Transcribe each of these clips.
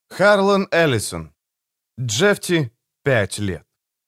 Харлан Эллисон. Джефти, 5 лет.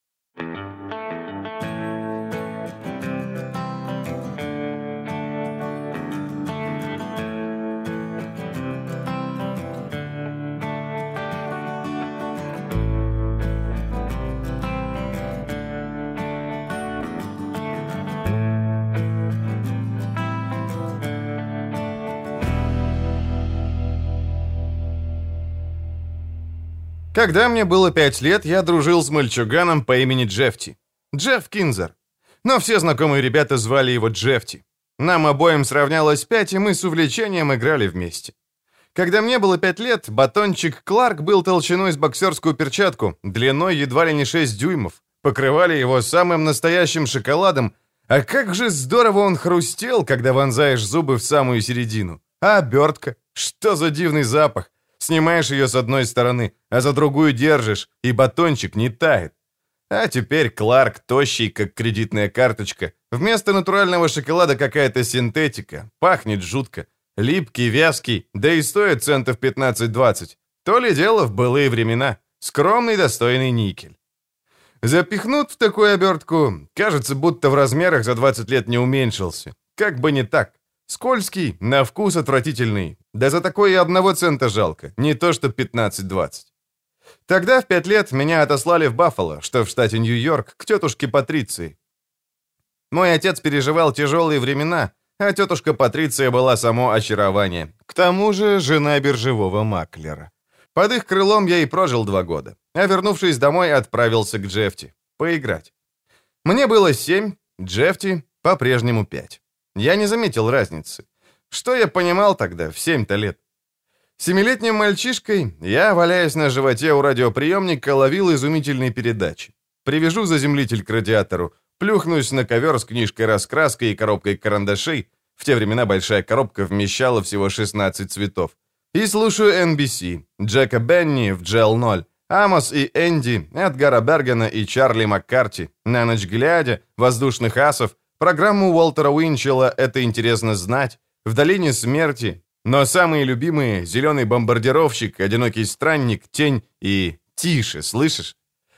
Когда мне было 5 лет, я дружил с мальчуганом по имени Джефти. Джефф Кинзер. Но все знакомые ребята звали его Джефти. Нам обоим сравнялось 5, и мы с увлечением играли вместе. Когда мне было 5 лет, батончик Кларк был толщиной с боксерскую перчатку, длиной едва ли не 6 дюймов. Покрывали его самым настоящим шоколадом. А как же здорово он хрустел, когда вонзаешь зубы в самую середину. А обертка? Что за дивный запах? Снимаешь ее с одной стороны, а за другую держишь, и батончик не тает. А теперь Кларк тощий, как кредитная карточка. Вместо натурального шоколада какая-то синтетика. Пахнет жутко. Липкий, вязкий, да и стоит центов 15-20. То ли дело в былые времена. Скромный, достойный никель. Запихнут в такую обертку, кажется, будто в размерах за 20 лет не уменьшился. Как бы не так. Скользкий, на вкус отвратительный. Да за такое и 1 цента жалко, не то что 15-20. Тогда в 5 лет меня отослали в Баффало, что в штате Нью-Йорк, к тетушке Патриции. Мой отец переживал тяжелые времена, а тетушка Патриция была само очарование. К тому же жена биржевого маклера. Под их крылом я и прожил 2 года, а вернувшись домой, отправился к Джефти поиграть. Мне было 7, Джефти по-прежнему 5. Я не заметил разницы. Что я понимал тогда, в 7-то лет? 7-летним мальчишкой я, валяясь на животе у радиоприемника, ловил изумительные передачи. Привяжу заземлитель к радиатору, плюхнусь на ковер с книжкой-раскраской и коробкой карандашей, в те времена большая коробка вмещала всего 16 цветов, и слушаю NBC, Джека Бенни в Джел-0, Амос и Энди, Эдгара Бергена и Чарли Маккарти, на ночь глядя, воздушных асов, программу Уолтера Уинчелла «Это интересно знать», «В долине смерти», но самые любимые «Зеленый бомбардировщик», «Одинокий странник», «Тень» и «Тише», слышишь?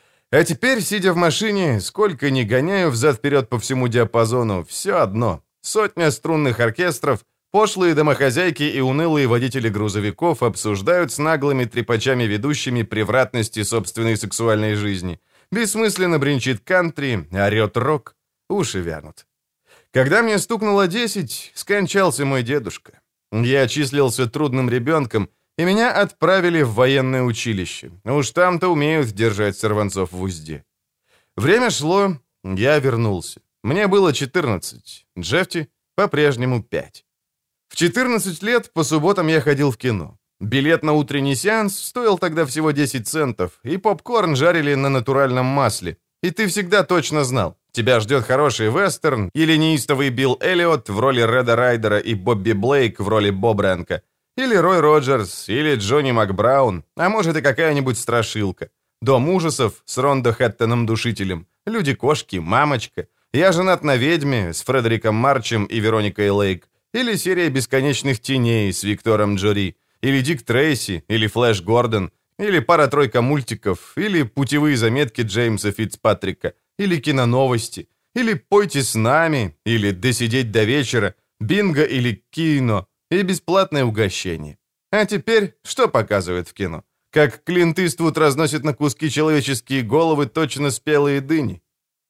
А теперь, сидя в машине, сколько ни гоняю взад-вперед по всему диапазону, все одно. Сотня струнных оркестров, пошлые домохозяйки и унылые водители грузовиков обсуждают с наглыми трепачами-ведущими превратности собственной сексуальной жизни. Бессмысленно бренчит кантри, орет рок, уши вянут. Когда мне стукнуло 10, скончался мой дедушка. Я числился трудным ребенком, и меня отправили в военное училище. Уж там-то умеют держать сорванцов в узде. Время шло, я вернулся. Мне было 14, Джефти по-прежнему 5. В 14 лет по субботам я ходил в кино. Билет на утренний сеанс стоил тогда всего 10 центов, и попкорн жарили на натуральном масле. И ты всегда точно знал, тебя ждет хороший вестерн или неистовый Билл Эллиот в роли Реда Райдера и Бобби Блейк в роли Бобренка, или Рой Роджерс, или Джонни Макбраун, а может и какая-нибудь страшилка. Дом ужасов с Рондо Хэттоном-душителем, Люди-кошки, Мамочка, Я женат на ведьме с Фредериком Марчем и Вероникой Лейк, или серия бесконечных теней с Виктором Джори, или Дик Трейси, или Флэш Гордон, или пара-тройка мультиков, или путевые заметки Джеймса Фицпатрика, или киноновости, или «Пойте с нами», или «Досидеть до вечера», бинго или кино, и бесплатное угощение. А теперь что показывают в кино? Как Клинт Иствуд разносит на куски человеческие головы точно спелые дыни.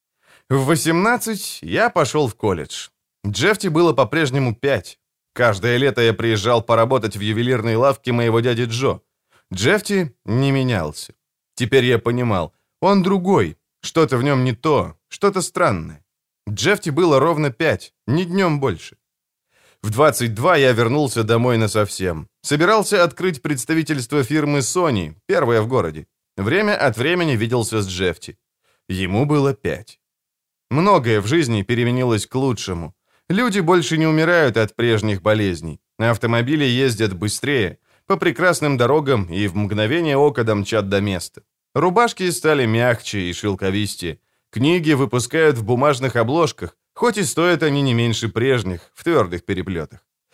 В 18 я пошел в колледж. Джефти было по-прежнему 5. Каждое лето я приезжал поработать в ювелирной лавке моего дяди Джо. Джефти не менялся. Теперь я понимал, он другой, что-то в нем не то, что-то странное. Джефти было ровно 5, ни днем больше. В 22 я вернулся домой насовсем. Собирался открыть представительство фирмы Sony, первое в городе. Время от времени виделся с Джефти. Ему было 5. Многое в жизни переменилось к лучшему. Люди больше не умирают от прежних болезней. Автомобили ездят быстрее, по прекрасным дорогам и в мгновение ока домчат до места. Рубашки стали мягче и шелковистее. Книги выпускают в бумажных обложках, хоть и стоят они не меньше прежних, в твердых переплетах.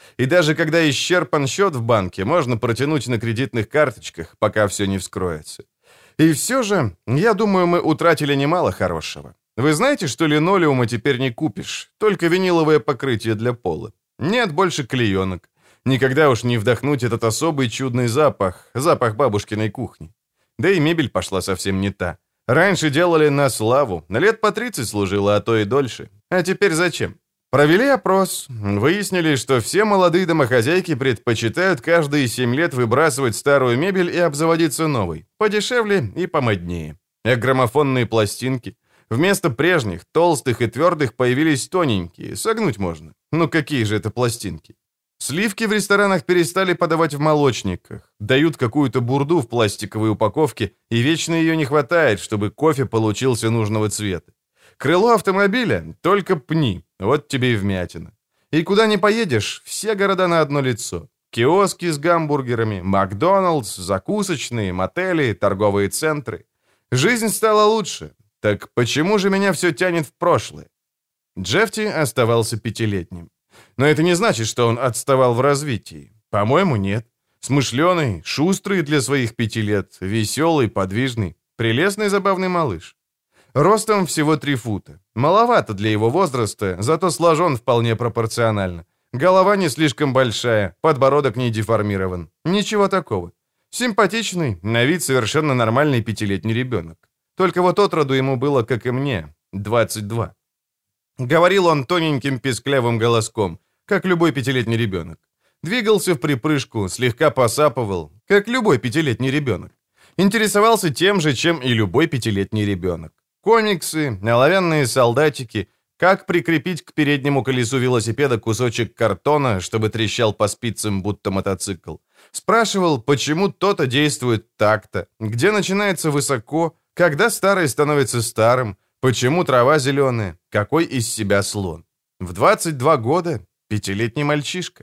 И даже когда исчерпан счет в банке, можно протянуть на кредитных карточках, пока все не вскроется. И все же, я думаю, мы утратили немало хорошего. Вы знаете, что линолеума теперь не купишь, только виниловое покрытие для пола. Нет больше клеенок. Никогда уж не вдохнуть этот особый чудный запах, запах бабушкиной кухни. Да и мебель пошла совсем не та. Раньше делали на славу, на лет по 30 служила, а то и дольше. А теперь зачем? Провели опрос. Выяснили, что все молодые домохозяйки предпочитают каждые 7 лет выбрасывать старую мебель и обзаводиться новой. Подешевле и помоднее. А граммофонные пластинки? Вместо прежних, толстых и твердых, появились тоненькие, согнуть можно. Ну какие же это пластинки? Сливки в ресторанах перестали подавать в молочниках. Дают какую-то бурду в пластиковой упаковке, и вечно ее не хватает, чтобы кофе получился нужного цвета. Крыло автомобиля — только пни, вот тебе и вмятина. И куда ни поедешь, все города на одно лицо. Киоски с гамбургерами, Макдоналдс, закусочные, мотели, торговые центры. Жизнь стала лучше. Так почему же меня все тянет в прошлое? Джефти оставался 5-летним. Но это не значит, что он отставал в развитии. По-моему, нет. Смышленый, шустрый для своих 5 лет, веселый, подвижный, прелестный забавный малыш. Ростом всего 3 фута. Маловато для его возраста, зато сложен вполне пропорционально. Голова не слишком большая, подбородок не деформирован. Ничего такого. Симпатичный, на вид совершенно нормальный 5-летний ребенок. Только вот от роду ему было, как и мне, 22. Говорил он тоненьким писклявым голоском, как любой 5-летний ребенок. Двигался в припрыжку, слегка посапывал, как любой 5-летний ребенок. Интересовался тем же, чем и любой 5-летний ребенок. Комиксы, оловянные солдатики, как прикрепить к переднему колесу велосипеда кусочек картона, чтобы трещал по спицам, будто мотоцикл. Спрашивал, почему то-то действует так-то, где начинается высоко, когда старый становится старым, почему трава зеленая, какой из себя слон. В 22 года 5-летний мальчишка.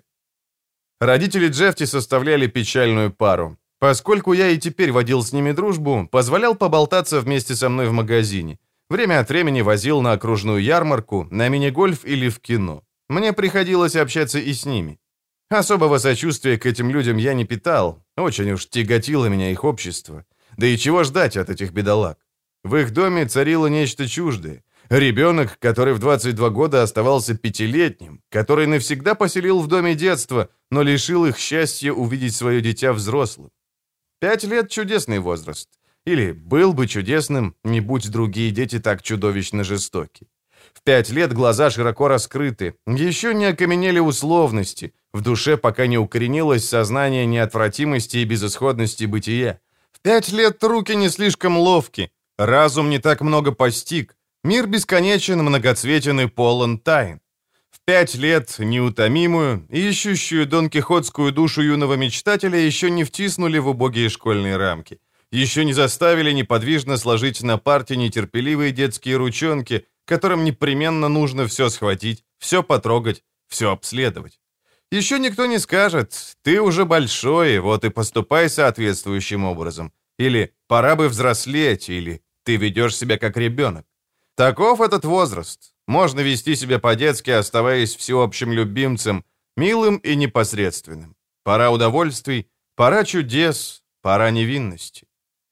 Родители Джефти составляли печальную пару. Поскольку я и теперь водил с ними дружбу, позволял поболтаться вместе со мной в магазине. Время от времени возил на окружную ярмарку, на мини-гольф или в кино. Мне приходилось общаться и с ними. Особого сочувствия к этим людям я не питал, очень уж тяготило меня их общество. Да и чего ждать от этих бедолаг? В их доме царило нечто чуждое. Ребенок, который в 22 года оставался 5-летним, который навсегда поселил в доме детства, но лишил их счастья увидеть свое дитя взрослым. 5 лет — чудесный возраст. Или был бы чудесным, не будь другие дети так чудовищно жестоки. В 5 лет глаза широко раскрыты, еще не окаменели условности, в душе пока не укоренилось сознание неотвратимости и безысходности бытия. В 5 лет руки не слишком ловки, разум не так много постиг, мир бесконечен, многоцветен и полон тайн. В 5 лет неутомимую и ищущую донкихотскую душу юного мечтателя еще не втиснули в убогие школьные рамки. Еще не заставили неподвижно сложить на парте нетерпеливые детские ручонки, которым непременно нужно все схватить, все потрогать, все обследовать. Еще никто не скажет: «Ты уже большой, вот и поступай соответствующим образом». Или «Пора бы взрослеть», или «Ты ведешь себя как ребенок». Таков этот возраст. Можно вести себя по-детски, оставаясь всеобщим любимцем, милым и непосредственным. Пора удовольствий, пора чудес, пора невинности.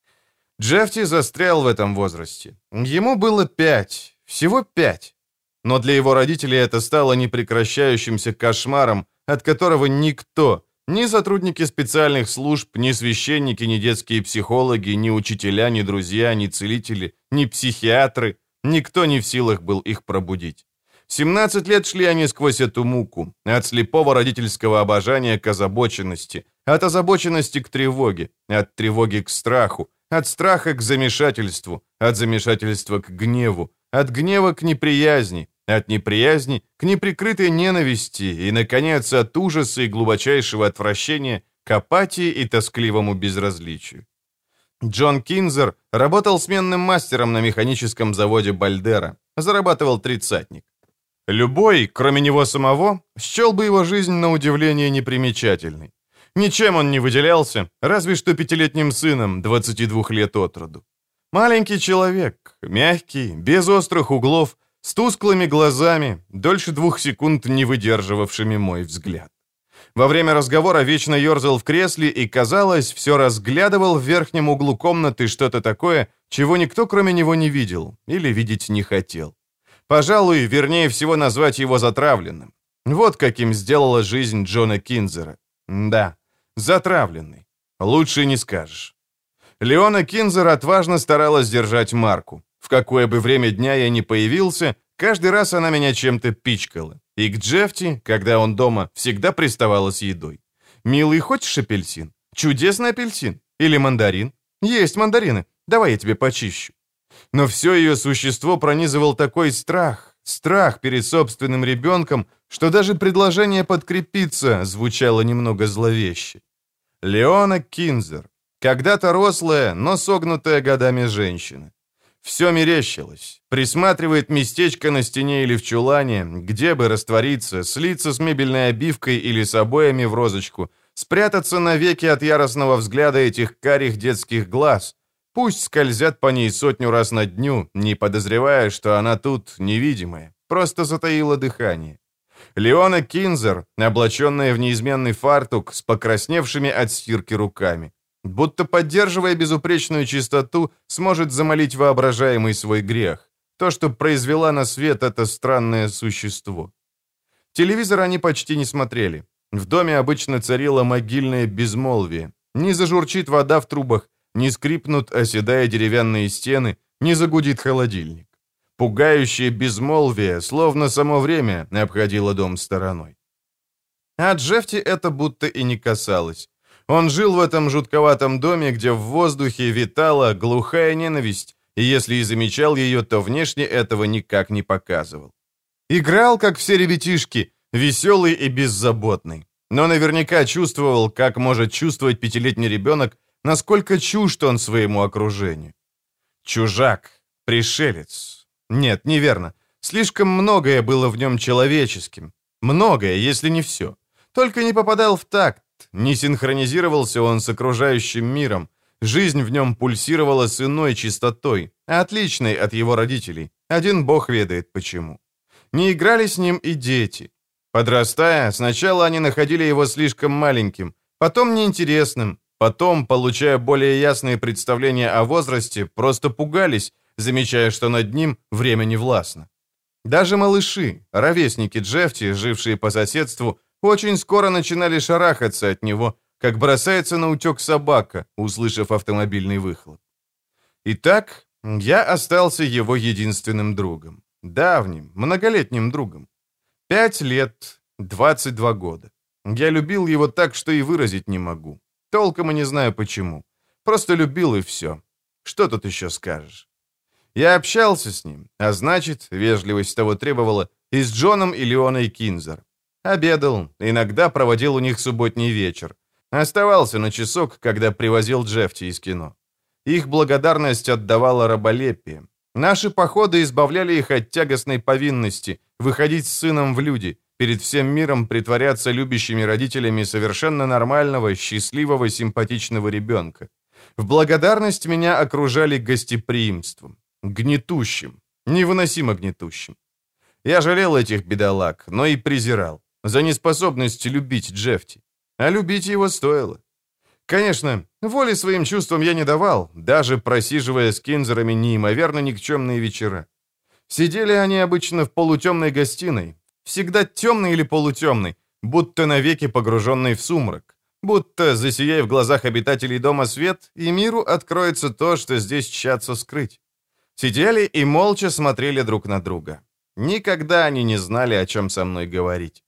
Джефти застрял в этом возрасте. Ему было 5, всего 5. Но для его родителей это стало непрекращающимся кошмаром, от которого никто, ни сотрудники специальных служб, ни священники, ни детские психологи, ни учителя, ни друзья, ни целители, ни психиатры, никто не в силах был их пробудить. 17 лет шли они сквозь эту муку, от слепого родительского обожания к озабоченности, от озабоченности к тревоге, от тревоги к страху, от страха к замешательству, от замешательства к гневу, от гнева к неприязни, от неприязни к неприкрытой ненависти и, наконец, от ужаса и глубочайшего отвращения к апатии и тоскливому безразличию. Джон Кинзер работал сменным мастером на механическом заводе Бальдера, зарабатывал 30-ник. Любой, кроме него самого, счел бы его жизнь на удивление непримечательной. Ничем он не выделялся, разве что 5-летним сыном, 22 лет от роду. Маленький человек, мягкий, без острых углов, с тусклыми глазами, дольше 2 секунд не выдерживавшими мой взгляд. Во время разговора вечно ерзал в кресле и, казалось, все разглядывал в верхнем углу комнаты что-то такое, чего никто кроме него не видел или видеть не хотел. Пожалуй, вернее всего назвать его затравленным. Вот каким сделала жизнь Джона Кинзера. Да, затравленный. Лучше не скажешь. Леона Кинзер отважно старалась держать марку. В какое бы время дня я ни появился, каждый раз она меня чем-то пичкала. И к Джефти, когда он дома, всегда приставала с едой. «Милый, хочешь апельсин? Чудесный апельсин? Или мандарин? Есть мандарины. Давай я тебе почищу». Но все ее существо пронизывал такой страх перед собственным ребенком, что даже предложение подкрепиться звучало немного зловеще. Леона Кинзер. Когда-то рослая, но согнутая годами женщина. Все мерещилось. Присматривает местечко на стене или в чулане, где бы раствориться, слиться с мебельной обивкой или с обоями в розочку, спрятаться навеки от яростного взгляда этих карих детских глаз. Пусть скользят по ней 100 раз на дню, не подозревая, что она тут невидимая, просто затаила дыхание. Леона Кинзер, облаченная в неизменный фартук с покрасневшими от стирки руками. Будто поддерживая безупречную чистоту, сможет замолить воображаемый свой грех. То, что произвела на свет это странное существо. Телевизор они почти не смотрели. В доме обычно царило могильное безмолвие. Не зажурчит вода в трубах, не скрипнут, оседая деревянные стены, не загудит холодильник. Пугающее безмолвие, словно само время, обходило дом стороной. А Джефти это будто и не касалось. Он жил в этом жутковатом доме, где в воздухе витала глухая ненависть, и если и замечал ее, то внешне этого никак не показывал. Играл, как все ребятишки, веселый и беззаботный, но наверняка чувствовал, как может чувствовать 5-летний ребенок, насколько чужд он своему окружению. Чужак, пришелец. Нет, неверно. Слишком многое было в нем человеческим. Многое, если не все. Только не попадал в такт, не синхронизировался он с окружающим миром. Жизнь в нем пульсировала с иной чистотой, отличной от его родителей. Один бог ведает почему. Не играли с ним и дети. Подрастая, сначала они находили его слишком маленьким, потом неинтересным, потом, получая более ясные представления о возрасте, просто пугались, замечая, что над ним время не властно. Даже малыши, ровесники Джефти, жившие по соседству, очень скоро начинали шарахаться от него, как бросается на утек собака, услышав автомобильный выхлоп. Итак, я остался его единственным другом. Давним, многолетним другом. 5 лет, 22 года. Я любил его так, что и выразить не могу. Толком и не знаю почему. Просто любил и все. Что тут еще скажешь? Я общался с ним, а значит, вежливость того требовала, и с Джоном и Леоной Кинзер. Обедал, иногда проводил у них субботний вечер. Оставался на часок, когда привозил Джефти из кино. Их благодарность отдавала раболепие. Наши походы избавляли их от тягостной повинности выходить с сыном в люди, перед всем миром притворяться любящими родителями совершенно нормального, счастливого, симпатичного ребенка. В благодарность меня окружали гостеприимством. Гнетущим. Невыносимо гнетущим. Я жалел этих бедолаг, но и презирал. За неспособность любить Джефти. А любить его стоило. Конечно, воли своим чувствам я не давал, даже просиживая с Кинзерами неимоверно никчемные вечера. Сидели они обычно в полутемной гостиной, всегда темной или полутемной, будто навеки погруженной в сумрак, будто, засияя в глазах обитателей дома свет, и миру откроется то, что здесь тщатся скрыть. Сидели и молча смотрели друг на друга. Никогда они не знали, о чем со мной говорить.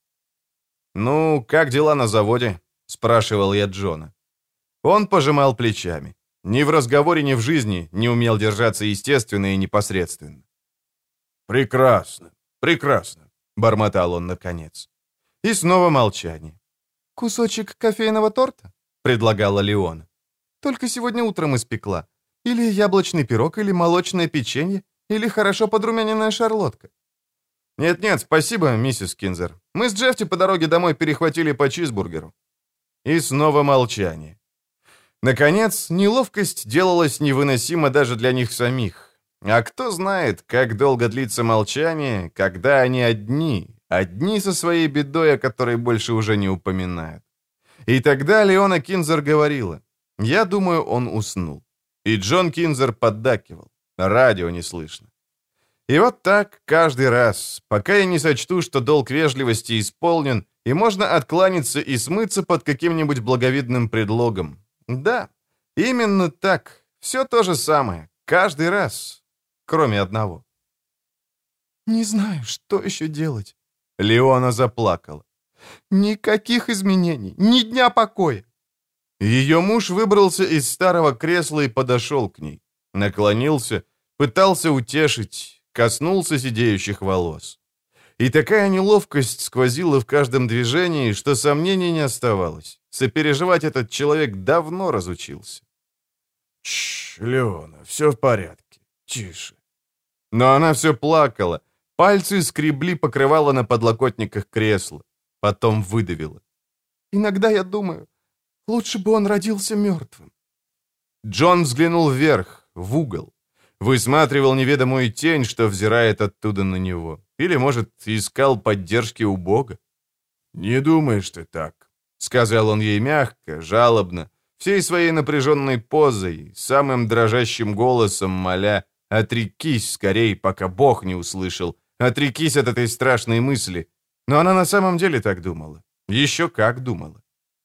«Ну, как дела на заводе?» — спрашивал я Джона. Он пожимал плечами. Ни в разговоре, ни в жизни не умел держаться естественно и непосредственно. «Прекрасно, прекрасно», — бормотал он наконец. И снова молчание. «Кусочек кофейного торта?» — предлагала Леона. «Только сегодня утром испекла. Или яблочный пирог, или молочное печенье, или хорошо подрумяненная шарлотка». «Нет-нет, спасибо, миссис Кинзер. Мы с Джефти по дороге домой перехватили по чизбургеру». И снова молчание. Наконец, неловкость делалась невыносима даже для них самих. А кто знает, как долго длится молчание, когда они одни, Одни со своей бедой, о которой больше уже не упоминают. И тогда Леона Кинзер говорила. Я думаю, он уснул. И Джон Кинзер поддакивал. Радио не слышно. И вот так каждый раз, пока я не сочту, что долг вежливости исполнен, и можно откланяться и смыться под каким-нибудь благовидным предлогом. Да, именно так. Все то же самое. Каждый раз. Кроме одного. «Не знаю, что еще делать». Леона заплакала. «Никаких изменений, ни дня покоя». Ее муж выбрался из старого кресла и подошел к ней. Наклонился, пытался утешить, коснулся сидеющих волос. И такая неловкость сквозила в каждом движении, что сомнений не оставалось. Сопереживать этот человек давно разучился. «Тш, Леона, все в порядке. Тише». Но она все плакала. Пальцы скребли покрывало на подлокотниках кресла. Потом выдавила. «Иногда я думаю, лучше бы он родился мертвым». Джон взглянул вверх, в угол. Высматривал неведомую тень, что взирает оттуда на него. Или, может, искал поддержки у Бога. «Не думаешь ты так», — сказал он ей мягко, жалобно, всей своей напряженной позой, самым дрожащим голосом моля: «Отрекись скорей, пока Бог не услышал, отрекись от этой страшной мысли». Но она на самом деле так думала. Еще как думала.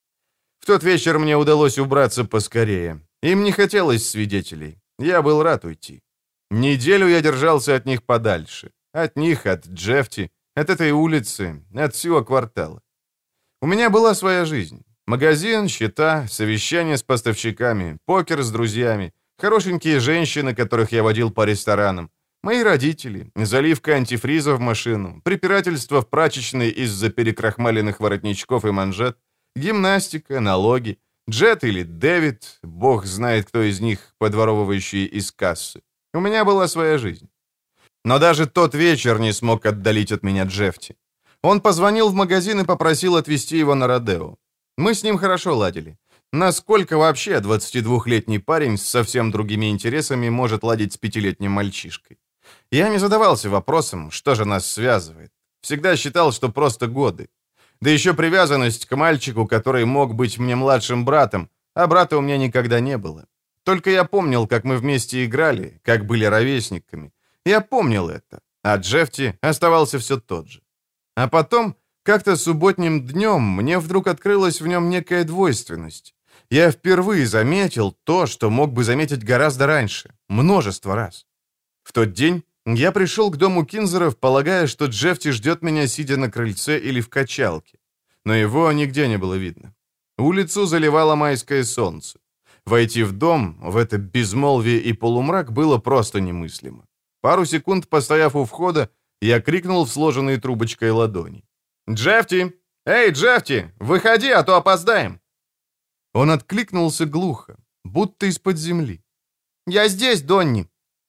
В тот вечер мне удалось убраться поскорее. Им не хотелось свидетелей. Я был рад уйти. Неделю я держался от них подальше. От них, от Джефти, от этой улицы, от всего квартала. У меня была своя жизнь. Магазин, счета, совещания с поставщиками, покер с друзьями, хорошенькие женщины, которых я водил по ресторанам, мои родители, заливка антифриза в машину, препирательство в прачечной из-за перекрахмаленных воротничков и манжет, гимнастика, налоги, Джет или Дэвид, бог знает, кто из них, подворовывающие из кассы. У меня была своя жизнь. Но даже тот вечер не смог отдалить от меня Джефти. Он позвонил в магазин и попросил отвезти его на Родео. Мы с ним хорошо ладили. Насколько вообще 22-летний парень с совсем другими интересами может ладить с 5-летним мальчишкой? Я не задавался вопросом, что же нас связывает. Всегда считал, что просто годы. Да еще привязанность к мальчику, который мог быть мне младшим братом, а брата у меня никогда не было. Только я помнил, как мы вместе играли, как были ровесниками. Я помнил это, а Джефти оставался все тот же. А потом, как-то субботним днем, мне вдруг открылась в нем некая двойственность. Я впервые заметил то, что мог бы заметить гораздо раньше, множество раз. В тот день я пришел к дому Кинзеров, полагая, что Джефти ждет меня, сидя на крыльце или в качалке. Но его нигде не было видно. Улицу заливало майское солнце. Войти в дом, в это безмолвие и полумрак, было просто немыслимо. Пару секунд постояв у входа, я крикнул в сложенные трубочкой ладони. «Джефти! Эй, Джефти! Выходи, а то опоздаем!» Он откликнулся глухо, будто из-под земли. «Я здесь, Донни!»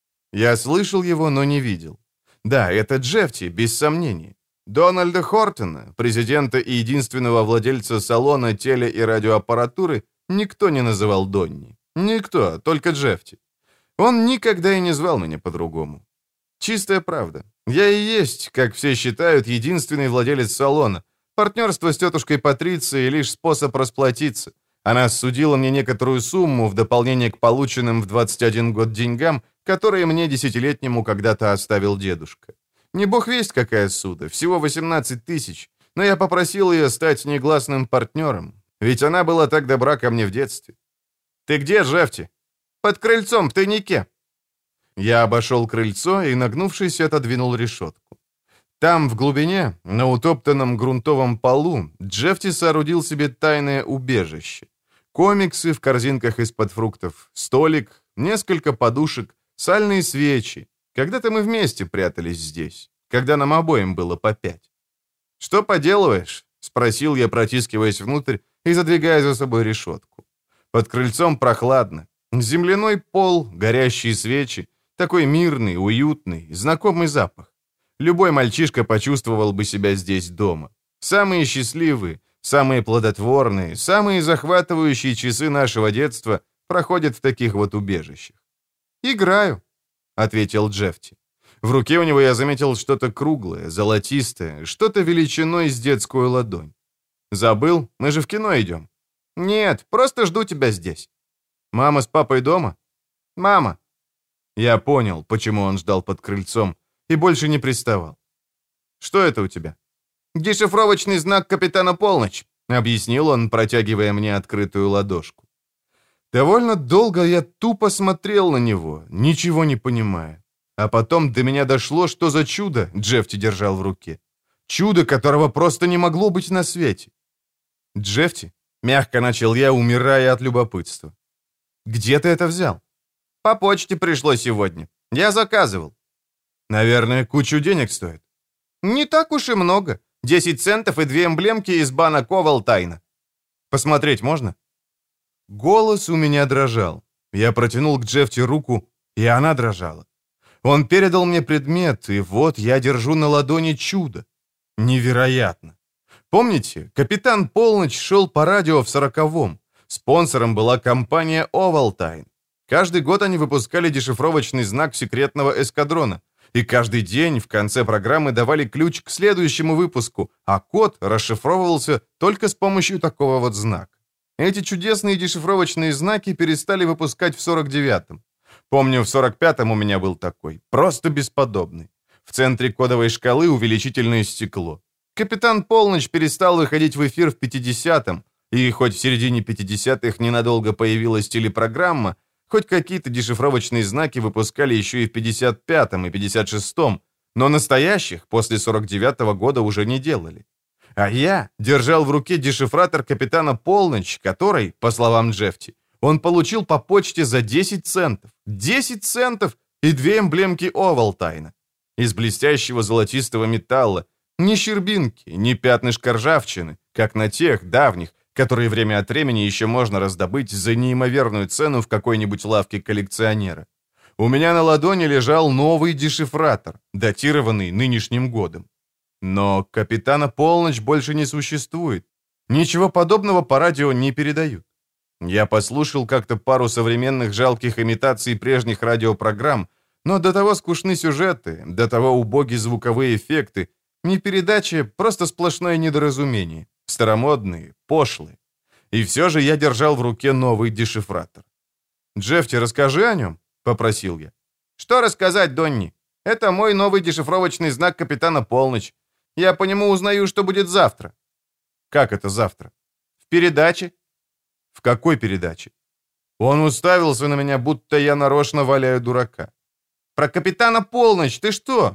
Я слышал его, но не видел. Да, это Джефти, без сомнения. Дональда Хортона, президента и единственного владельца салона теле- и радиоаппаратуры, никто не называл Донни. Никто, только Джефти. Он никогда и не звал меня по-другому. Чистая правда. Я и есть, как все считают, единственный владелец салона. Партнерство с тетушкой Патрицией — лишь способ расплатиться. Она судила мне некоторую сумму в дополнение к полученным в 21 год деньгам, которые мне, 10-летнему, когда-то оставил дедушка. Не бог весть какая суда, всего 18 тысяч, но я попросил ее стать негласным партнером, ведь она была так добра ко мне в детстве. «Ты где, Джефти?» «Под крыльцом, в тайнике». Я обошел крыльцо и, нагнувшись, отодвинул решетку. Там, в глубине, на утоптанном грунтовом полу, Джефти соорудил себе тайное убежище. Комиксы в корзинках из-под фруктов, столик, несколько подушек, сальные свечи. Когда-то мы вместе прятались здесь, когда нам обоим было по 5. «Что поделываешь?» — спросил я, протискиваясь внутрь и задвигая за собой решетку. Под крыльцом прохладно. Земляной пол, горящие свечи, такой мирный, уютный, знакомый запах. Любой мальчишка почувствовал бы себя здесь дома. Самые счастливые, самые плодотворные, самые захватывающие часы нашего детства проходят в таких вот убежищах. «Играю», — ответил Джефти. В руке у него я заметил что-то круглое, золотистое, что-то величиной с детскую ладонь. «Забыл? Мы же в кино идем». «Нет, просто жду тебя здесь». «Мама с папой дома?» «Мама». Я понял, почему он ждал под крыльцом, и больше не приставал. «Что это у тебя?» «Дешифровочный знак капитана Полночь», — объяснил он, протягивая мне открытую ладошку. Довольно долго я тупо смотрел на него, ничего не понимая. А потом до меня дошло, что за чудо Джефти держал в руке. Чудо, которого просто не могло быть на свете. «Джефти?» — мягко начал я, умирая от любопытства. «Где ты это взял?» «По почте пришло сегодня. Я заказывал». «Наверное, кучу денег стоит». «Не так уж и много. 10 центов и 2 эмблемки из банок Овалтайна». «Посмотреть можно?» Голос у меня дрожал. Я протянул к Джефти руку, и она дрожала. Он передал мне предмет, и вот я держу на ладони чудо. Невероятно. Помните, капитан Полночь шел по радио в 40-м. Спонсором была компания Ovaltine. Каждый год они выпускали дешифровочный знак секретного эскадрона. И каждый день в конце программы давали ключ к следующему выпуску, а код расшифровывался только с помощью такого вот знака. Эти чудесные дешифровочные знаки перестали выпускать в 49-м. Помню, в 45-м у меня был такой, просто бесподобный. В центре кодовой шкалы увеличительное стекло. Капитан Полночь перестал выходить в эфир в 50-м, и хоть в середине 50-х ненадолго появилась телепрограмма, хоть какие-то дешифровочные знаки выпускали еще и в 55-м и 56-м, но настоящих после 49-го года уже не делали. А я держал в руке дешифратор капитана Полночь, который, по словам Джефти, он получил по почте за 10 центов. 10 центов и 2 эмблемки Овалтайна. Из блестящего золотистого металла. Ни щербинки, ни пятнышка ржавчины, как на тех давних, которые время от времени еще можно раздобыть за неимоверную цену в какой-нибудь лавке коллекционера. У меня на ладони лежал новый дешифратор, датированный нынешним годом. Но капитана Полночь больше не существует. Ничего подобного по радио не передают. Я послушал как-то пару современных жалких имитаций прежних радиопрограмм, но до того скучны сюжеты, до того убоги звуковые эффекты, не передачи, просто сплошное недоразумение, старомодные, пошлые. И все же я держал в руке новый дешифратор. «Джефти, расскажи о нем», — попросил я. «Что рассказать, Донни? Это мой новый дешифровочный знак капитана Полночь. Я по нему узнаю, что будет завтра». «Как это завтра?» «В передаче». «В какой передаче?» Он уставился на меня, будто я нарочно валяю дурака. «Про капитана Полночь, ты что?»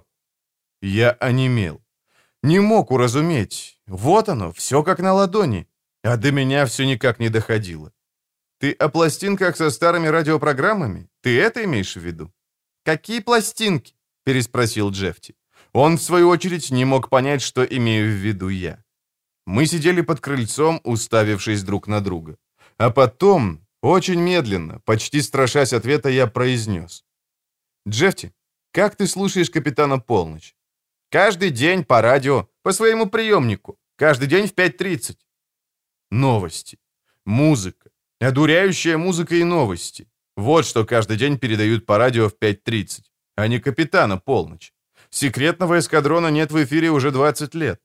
Я онемел. Не мог уразуметь. Вот оно, все как на ладони. А до меня все никак не доходило. «Ты о пластинках со старыми радиопрограммами? Ты это имеешь в виду?» «Какие пластинки?» — переспросил Джефти. Он, в свою очередь, не мог понять, что имею в виду я. Мы сидели под крыльцом, уставившись друг на друга. А потом, очень медленно, почти страшась ответа, я произнес. «Джефти, как ты слушаешь капитана Полночь?» «Каждый день по радио, по своему приемнику. Каждый день в 5:30. Новости. Музыка. Одуряющая музыка и новости. Вот что каждый день передают по радио в 5:30, а не капитана Полночь. Секретного эскадрона нет в эфире уже 20 лет.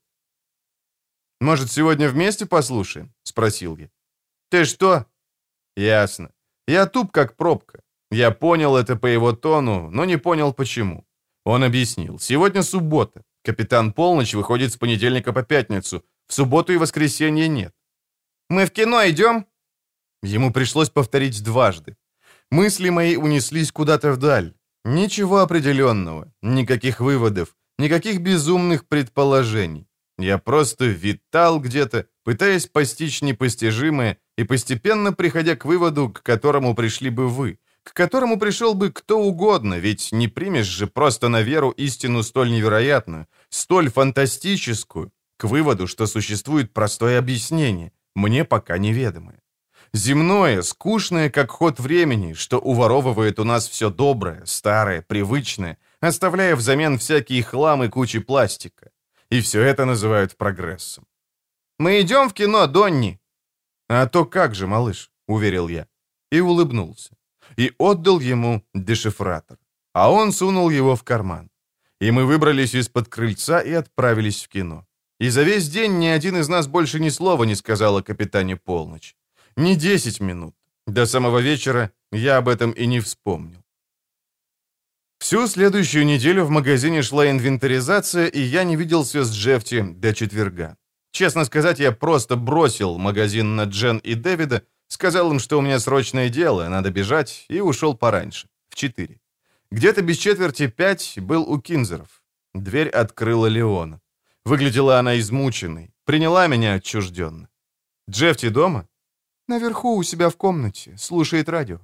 «Может, сегодня вместе послушаем?» — спросил я. «Ты что?» «Ясно. Я туп, как пробка. Я понял это по его тону, но не понял, почему. Он объяснил. Сегодня суббота. Капитан Полночь выходит с понедельника по пятницу. В субботу и воскресенье нет. Мы в кино идем?» Ему пришлось повторить дважды. Мысли мои унеслись куда-то вдаль. Ничего определенного, никаких выводов, никаких безумных предположений. Я просто витал где-то, пытаясь постичь непостижимое и постепенно приходя к выводу, к которому пришли бы вы, к которому пришел бы кто угодно, ведь не примешь же просто на веру истину столь невероятную, столь фантастическую, к выводу, что существует простое объяснение, мне пока неведомое. Земное, скучное, как ход времени, что уворовывает у нас все доброе, старое, привычное, оставляя взамен всякие хлам и кучи пластика. И все это называют прогрессом. «Мы идем в кино, Донни!» «А то как же, малыш», — уверил я. И улыбнулся. И отдал ему дешифратор. А он сунул его в карман. И мы выбрались из-под крыльца и отправились в кино. И за весь день ни один из нас больше ни слова не сказал о «Капитане Полночь». Ни 10 минут. До самого вечера я об этом и не вспомнил. Всю следующую неделю в магазине шла инвентаризация, и я не виделся с Джефти до четверга. Честно сказать, я просто бросил магазин на Джен и Дэвида, сказал им, что у меня срочное дело, надо бежать, и ушел пораньше, в 4. Где-то без четверти 5 был у Кинзеров. Дверь открыла Леона. Выглядела она измученной, приняла меня отчужденно. «Джефти дома?» «Наверху у себя в комнате, слушает радио».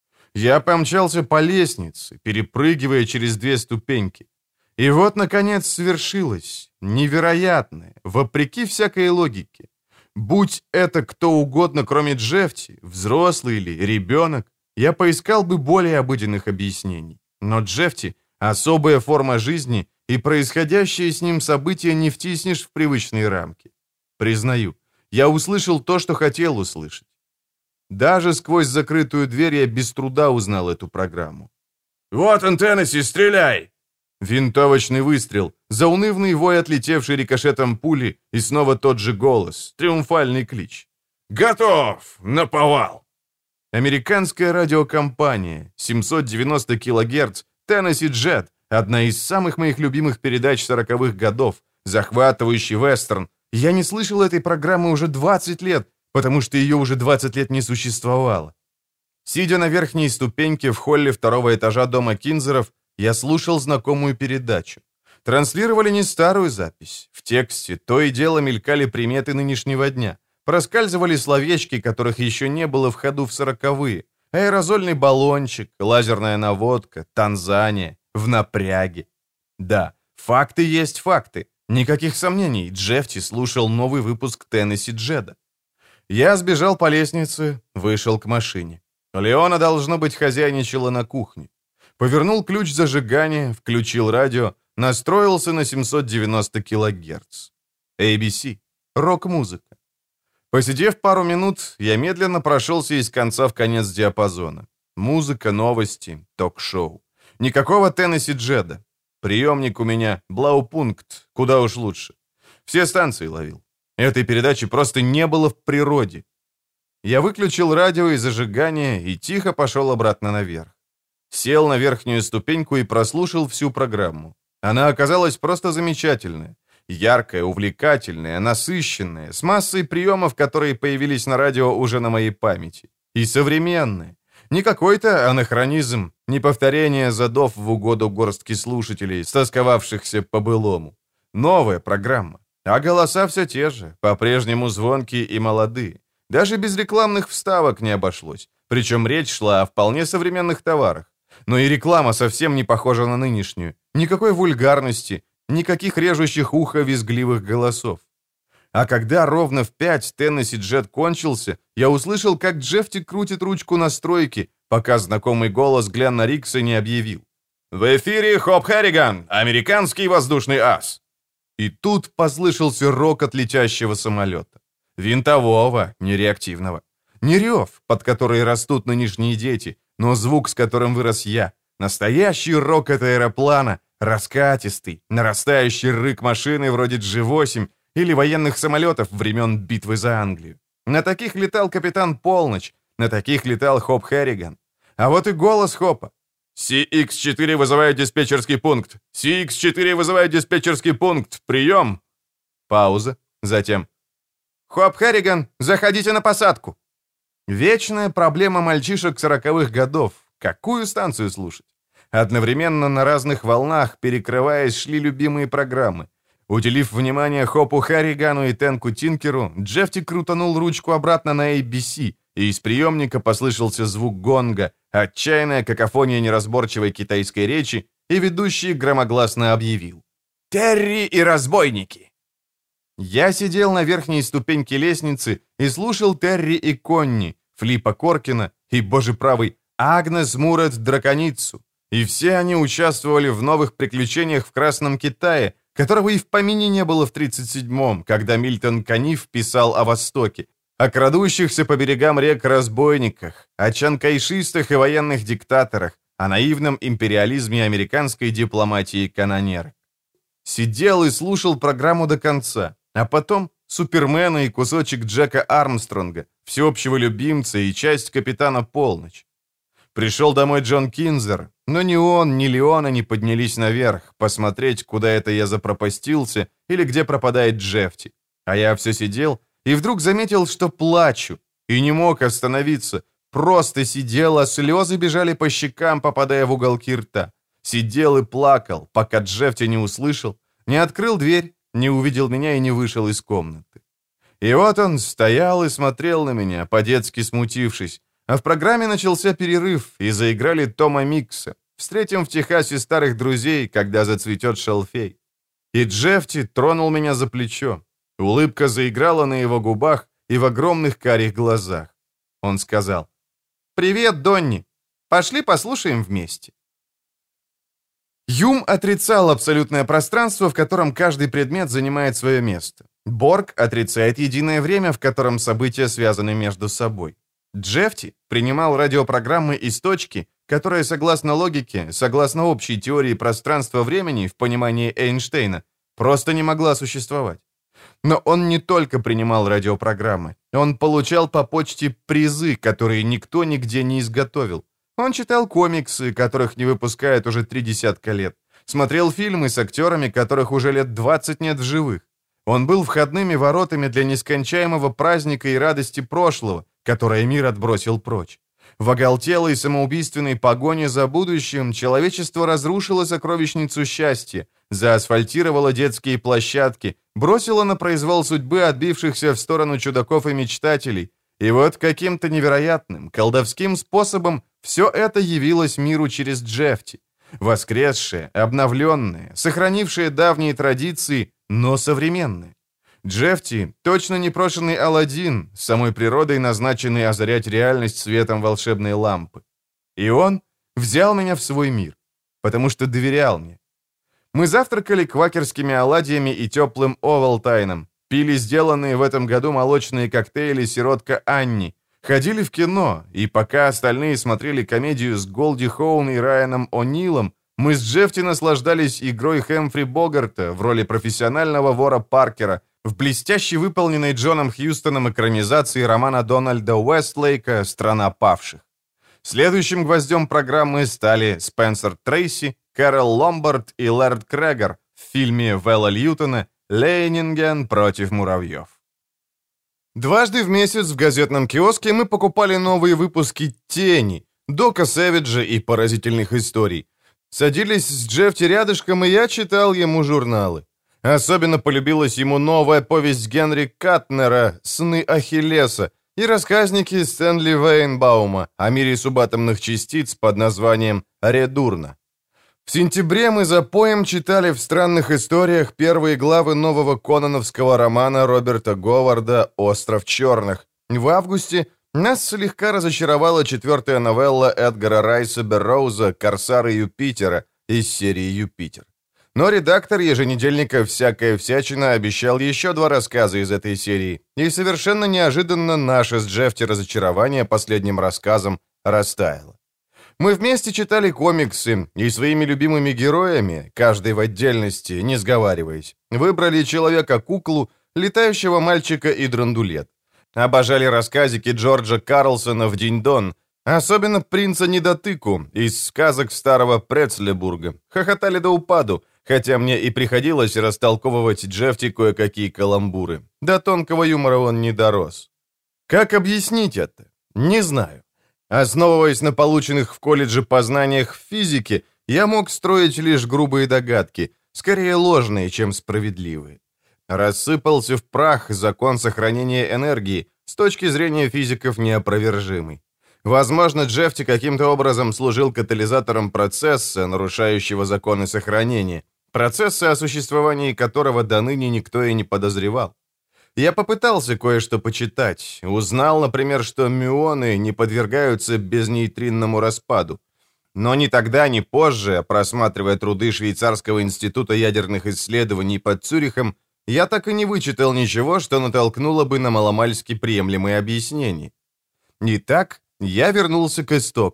Я помчался по лестнице, перепрыгивая через 2 ступеньки. И вот, наконец, свершилось. Невероятное, вопреки всякой логике. Будь это кто угодно, кроме Джефти, взрослый или ребенок, я поискал бы более обыденных объяснений. Но Джефти — особая форма жизни, и происходящее с ним событие не втиснешь в привычные рамки. Признаю, я услышал то, что хотел услышать. Даже сквозь закрытую дверь я без труда узнал эту программу. «Вот он, Теннесси, стреляй!» Винтовочный выстрел, заунывный вой, отлетевший рикошетом пули, и снова тот же голос, триумфальный клич. «Готов! Наповал!» Американская радиокомпания, 790 кГц, Tennessee Jet, одна из самых моих любимых передач 40-х годов, захватывающий вестерн. Я не слышал этой программы уже 20 лет, потому что ее уже 20 лет не существовало. Сидя на верхней ступеньке в холле 2-го этажа дома Кинзеров, я слушал знакомую передачу. Транслировали не старую запись. В тексте то и дело мелькали приметы нынешнего дня. Проскальзывали словечки, которых еще не было в ходу в 40-е. Аэрозольный баллончик, лазерная наводка, Танзания, в напряге. Да, факты есть факты. Никаких сомнений, Джефти слушал новый выпуск Теннесси Джеда. Я сбежал по лестнице, вышел к машине. Леона, должно быть, хозяйничала на кухне. Повернул ключ зажигания, включил радио, настроился на 790 кГц. ABC. Рок-музыка. Посидев пару минут, я медленно прошелся из конца в конец диапазона. Музыка, новости, ток-шоу. Никакого Теннесси Джеда. Приемник у меня Блаупункт, куда уж лучше. Все станции ловил. Этой передачи просто не было в природе. Я выключил радио и зажигание и тихо пошел обратно наверх. Сел на верхнюю ступеньку и прослушал всю программу. Она оказалась просто замечательная. Яркая, увлекательная, насыщенная, с массой приемов, которые появились на радио уже на моей памяти. И современная. Не какой-то анахронизм, не повторение задов в угоду горстки слушателей, стосковавшихся по-былому. Новая программа. А голоса все те же, по-прежнему звонкие и молодые. Даже без рекламных вставок не обошлось. Причем речь шла о вполне современных товарах. Но и реклама совсем не похожа на нынешнюю. Никакой вульгарности, никаких режущих ухо визгливых голосов. А когда ровно в 5 Теннесси Джет кончился, я услышал, как Джефти крутит ручку настройки, пока знакомый голос Гленна Рикса не объявил. «В эфире Хоп Харриган, американский воздушный ас!» И тут послышался рокот летящего самолета. Винтового, не реактивного. Не рев, под который растут нынешние дети, но звук, с которым вырос я. Настоящий рокот аэроплана, раскатистый, нарастающий рык машины вроде G8 или военных самолетов времен битвы за Англию. На таких летал капитан Полночь, на таких летал Хоп Харриган. А вот и голос Хопа. CX-4 вызывает диспетчерский пункт. CX-4 вызывает диспетчерский пункт. Прием. Пауза. Затем. Хоп Харриган, заходите на посадку. Вечная проблема мальчишек 40-х годов. Какую станцию слушать? Одновременно на разных волнах, перекрываясь, шли любимые программы. Уделив внимание Хопу Харригану и Тенку Тинкеру, Джефти крутанул ручку обратно на ABC, и из приемника послышался звук гонга, отчаянная какофония неразборчивой китайской речи, и ведущий громогласно объявил: «Терри и разбойники!» Я сидел на верхней ступеньке лестницы и слушал Терри и Конни, Флипа Коркина и, боже правый, Агнес Мурет Драконицу. И все они участвовали в новых приключениях в Красном Китае, которого и в помине не было в 1937-м, когда Мильтон Каниф писал о Востоке, о крадущихся по берегам рек разбойниках, о чанкайшистах и военных диктаторах, о наивном империализме американской дипломатии канонерок. Сидел и слушал программу до конца, а потом Супермена и кусочек Джека Армстронга, всеобщего любимца и часть Капитана Полночь. Пришел домой Джон Кинзер, но ни он, ни Леона не поднялись наверх, посмотреть, куда это я запропастился или где пропадает Джефти. А я все сидел и вдруг заметил, что плачу, и не мог остановиться. Просто сидел, а слезы бежали по щекам, попадая в уголки рта. Сидел и плакал, пока Джефти не услышал, не открыл дверь, не увидел меня и не вышел из комнаты. И вот он стоял и смотрел на меня, по-детски смутившись, а в программе начался перерыв, и заиграли Тома Микса. Встретим в Техасе старых друзей, когда зацветет шалфей. И Джефти тронул меня за плечо. Улыбка заиграла на его губах и в огромных карих глазах. Он сказал: «Привет, Донни. Пошли послушаем вместе». Юм отрицал абсолютное пространство, в котором каждый предмет занимает свое место. Борг отрицает единое время, в котором события связаны между собой. Джефти принимал радиопрограммы из точки, которая, согласно логике, согласно общей теории пространства-времени в понимании Эйнштейна, просто не могла существовать. Но он не только принимал радиопрограммы, он получал по почте призы, которые никто нигде не изготовил. Он читал комиксы, которых не выпускают уже 30 лет, смотрел фильмы с актерами, которых уже лет 20 нет в живых. Он был входными воротами для нескончаемого праздника и радости прошлого, которое мир отбросил прочь. В оголтелой самоубийственной погоне за будущим человечество разрушило сокровищницу счастья, заасфальтировало детские площадки, бросило на произвол судьбы отбившихся в сторону чудаков и мечтателей. И вот каким-то невероятным, колдовским способом все это явилось миру через Джефти. Воскресшее, обновленное, сохранившее давние традиции, но современное. Джефти — точно непрошенный Аладдин, самой природой назначенный озарять реальность светом волшебной лампы. И он взял меня в свой мир, потому что доверял мне. Мы завтракали квакерскими оладьями и теплым овалтайном, пили сделанные в этом году молочные коктейли «Сиротка Анни», ходили в кино, и пока остальные смотрели комедию с Голди Хоун и Райаном О'Нилом, мы с Джефти наслаждались игрой Хэмфри Богарта в роли профессионального вора Паркера в блестяще выполненной Джоном Хьюстоном экранизации романа Дональда Уэстлейка «Страна павших». Следующим гвоздем программы стали Спенсер Трейси, Кэрол Ломбард и Лэрд Крэгор в фильме Вэлла Льютона «Лейнинген против муравьев». Дважды в месяц в газетном киоске мы покупали новые выпуски «Тени», Дока Сэвиджа и поразительных историй. Садились с Джефти рядышком, и я читал ему журналы. Особенно полюбилась ему новая повесть Генри Катнера «Сны Ахиллеса» и рассказники Стэнли Вейнбаума о мире субатомных частиц под названием «Редурна». В сентябре мы за поем читали в «Странных историях» первые главы нового кононовского романа Роберта Говарда «Остров черных». В августе нас слегка разочаровала четвертая новелла Эдгара Райса Берроуза «Корсары Юпитера» из серии «Юпитер». Но редактор еженедельника «Всякая всячина» обещал еще 2 рассказа из этой серии, и совершенно неожиданно наше с Джефти разочарование последним рассказом растаяло. Мы вместе читали комиксы и своими любимыми героями, каждый в отдельности, не сговариваясь, выбрали Человека-куклу, Летающего мальчика и Драндулет. Обожали рассказики Джорджа Карлсона в Динь-Дон, особенно «Принца Недотыку» из сказок старого Прецлебурга. Хохотали до упаду, хотя мне и приходилось растолковывать Джефти кое-какие каламбуры. До тонкого юмора он не дорос. Как объяснить это? Не знаю. Основываясь на полученных в колледже познаниях в физике, я мог строить лишь грубые догадки, скорее ложные, чем справедливые. Рассыпался в прах закон сохранения энергии, с точки зрения физиков неопровержимый. Возможно, Джефти каким-то образом служил катализатором процесса, нарушающего законы сохранения, процесса, о существовании которого до ныне никто и не подозревал. Я попытался кое-что почитать. Узнал, например, что мюоны не подвергаются безнейтринному распаду. Но ни тогда, ни позже, просматривая труды Швейцарского института ядерных исследований под Цюрихом, я так и не вычитал ничего, что натолкнуло бы на маломальски приемлемые объяснения. Итак, я вернулся к истокам, к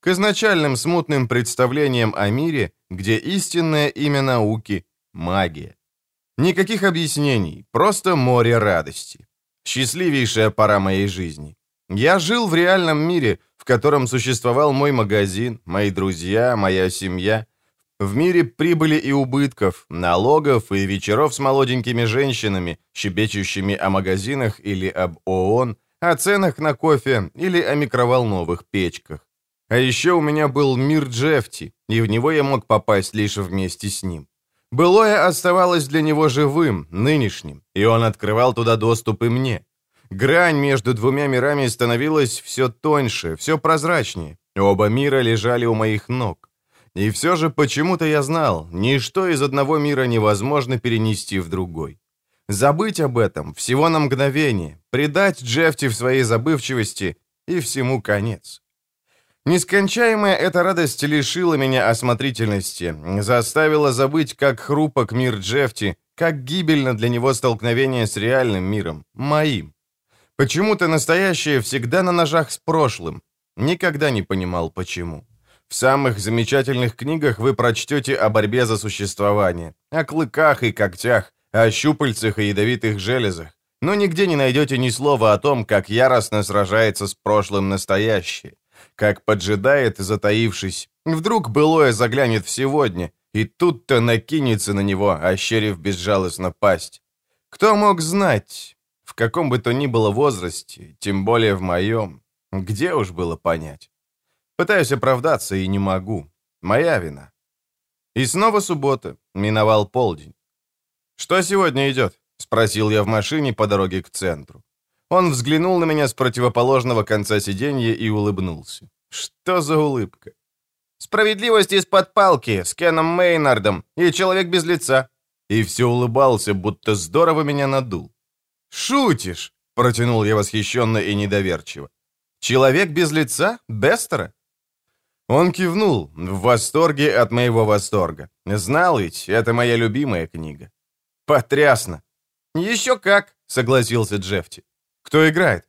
к изначальным смутным представлениям о мире, где истинное имя науки — магия. Никаких объяснений, просто море радости. Счастливейшая пора моей жизни. Я жил в реальном мире, в котором существовал мой магазин, мои друзья, моя семья. В мире прибыли и убытков, налогов и вечеров с молоденькими женщинами, щебечущими о магазинах или об ООН, о ценах на кофе или о микроволновых печках. А еще у меня был мир Джефти, и в него я мог попасть лишь вместе с ним. Былое оставалось для него живым, нынешним, и он открывал туда доступ и мне. Грань между двумя мирами становилась все тоньше, все прозрачнее. Оба мира лежали у моих ног. И все же почему-то я знал, ничто из одного мира невозможно перенести в другой. Забыть об этом всего на мгновение, предать Джефти в своей забывчивости, и всему конец. Нескончаемая эта радость лишила меня осмотрительности, заставила забыть, как хрупок мир Джефти, как гибельно для него столкновение с реальным миром, моим. Почему-то настоящее всегда на ножах с прошлым. Никогда не понимал, почему. В самых замечательных книгах вы прочтете о борьбе за существование, о клыках и когтях, о щупальцах и ядовитых железах, но нигде не найдете ни слова о том, как яростно сражается с прошлым настоящее, как поджидает, затаившись. Вдруг былое заглянет в сегодня, и тут-то накинется на него, ощерив безжалостно пасть. Кто мог знать, в каком бы то ни было возрасте, тем более в моем, где уж было понять. Пытаюсь оправдаться и не могу. Моя вина. И снова суббота. Миновал полдень. «Что сегодня идет?» — спросил я в машине по дороге к центру. Он взглянул на меня с противоположного конца сиденья и улыбнулся. Что за улыбка? «Справедливость из-под палки с Кеном Мейнардом и Человек без лица». И все улыбался, будто здорово меня надул. «Шутишь?» — протянул я восхищенно и недоверчиво. «Человек без лица? Бестера?» Он кивнул, в восторге от моего восторга. Знал ведь, это моя любимая книга. «Потрясно!» «Еще как!» — согласился Джефти. «Кто играет?»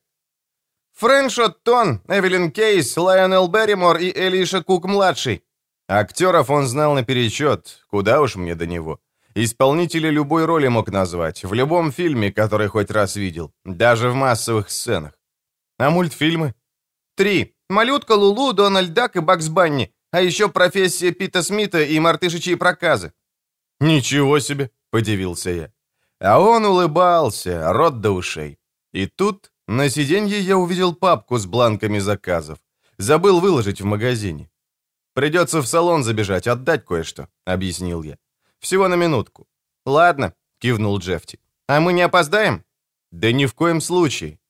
«Фрэншот Тон, Эвелин Кейс, Лайонел Берримор и Элиша Кук-младший». Актеров он знал наперечет, куда уж мне до него. Исполнителя любой роли мог назвать, в любом фильме, который хоть раз видел, даже в массовых сценах. А мультфильмы? 3. «Малютка Лулу», «Дональд Дак» и «Бакс Банни», а еще «Профессия Пита Смита» и «Мартышичьи проказы». «Ничего себе!» — подивился я. А он улыбался, рот до ушей. И тут на сиденье я увидел папку с бланками заказов. Забыл выложить в магазине. «Придется в салон забежать, отдать кое-что», — объяснил я. «Всего на минутку». «Ладно», — кивнул Джефти. «А мы не опоздаем?» «Да ни в коем случае».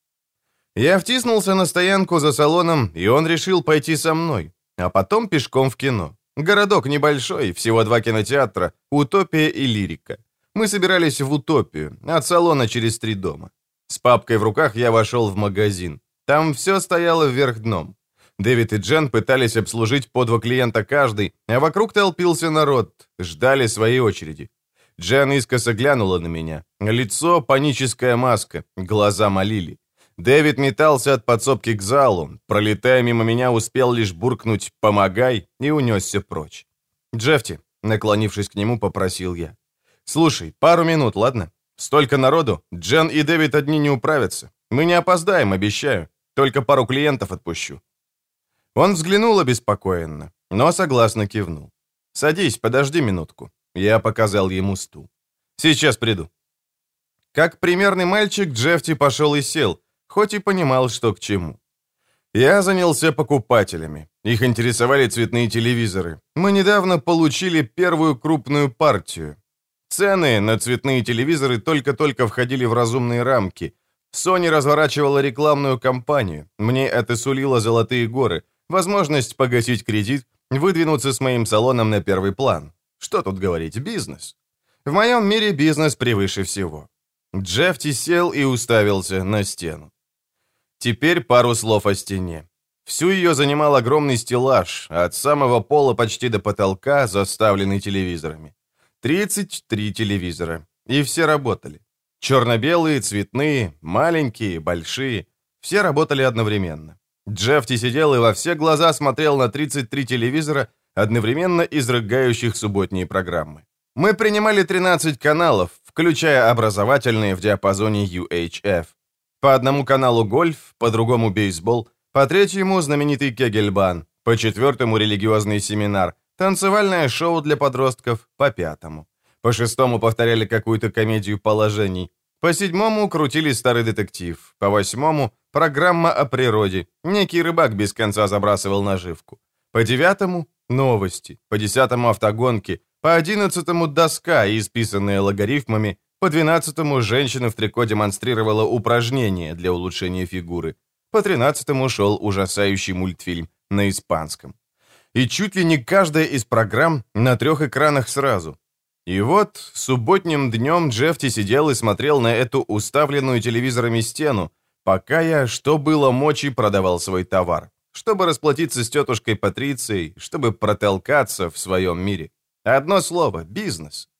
Я втиснулся на стоянку за салоном, и он решил пойти со мной, а потом пешком в кино. Городок небольшой, всего 2 кинотеатра, «Утопия» и «Лирика». Мы собирались в «Утопию», от салона через 3 дома. С папкой в руках я вошел в магазин. Там все стояло вверх дном. Дэвид и Джен пытались обслужить по 2 клиента каждый, а вокруг толпился народ, ждали своей очереди. Джен искоса глянула на меня. Лицо — паническая маска, глаза молили. Дэвид метался от подсобки к залу, пролетая мимо меня, успел лишь буркнуть «помогай» и унесся прочь. «Джефти», наклонившись к нему, попросил я. «Слушай, пару минут, ладно? Столько народу, Джен и Дэвид одни не управятся. Мы не опоздаем, обещаю. Только пару клиентов отпущу». Он взглянул обеспокоенно, но согласно кивнул. «Садись, подожди минутку». Я показал ему стул. «Сейчас приду». Как примерный мальчик, Джефти пошел и сел, хоть и понимал, что к чему. Я занялся покупателями. Их интересовали цветные телевизоры. Мы недавно получили первую крупную партию. Цены на цветные телевизоры только-только входили в разумные рамки. Sony разворачивала рекламную кампанию. Мне это сулило золотые горы, возможность погасить кредит, выдвинуться с моим салоном на первый план. Что тут говорить, бизнес. В моем мире бизнес превыше всего. Джефти сел и уставился на стену. Теперь пару слов о стене. Всю ее занимал огромный стеллаж, от самого пола почти до потолка, заставленный телевизорами. 33 телевизора, и все работали. Черно-белые, цветные, маленькие, большие. Все работали одновременно. Джефти сидел и во все глаза смотрел на 33 телевизора, одновременно изрыгающих субботние программы. Мы принимали 13 каналов, включая образовательные в диапазоне UHF. По одному каналу гольф, по другому бейсбол, по третьему знаменитый Кегельбан, по четвертому религиозный семинар, танцевальное шоу для подростков, по пятому. По шестому повторяли какую-то комедию положений. По седьмому крутили старый детектив. По восьмому программа о природе. Некий рыбак без конца забрасывал наживку. По девятому новости. По десятому автогонки. По 11-му доска, исписанная логарифмами. По 12-му женщина в трико демонстрировала упражнения для улучшения фигуры. По 13-му шел ужасающий мультфильм на испанском. И чуть ли не каждая из программ на 3 экранах сразу. И вот субботним днем Джефти сидел и смотрел на эту уставленную телевизорами стену, пока я, что было мочи, продавал свой товар, чтобы расплатиться с тетушкой Патрицией, чтобы протолкаться в своем мире. Одно слово — бизнес.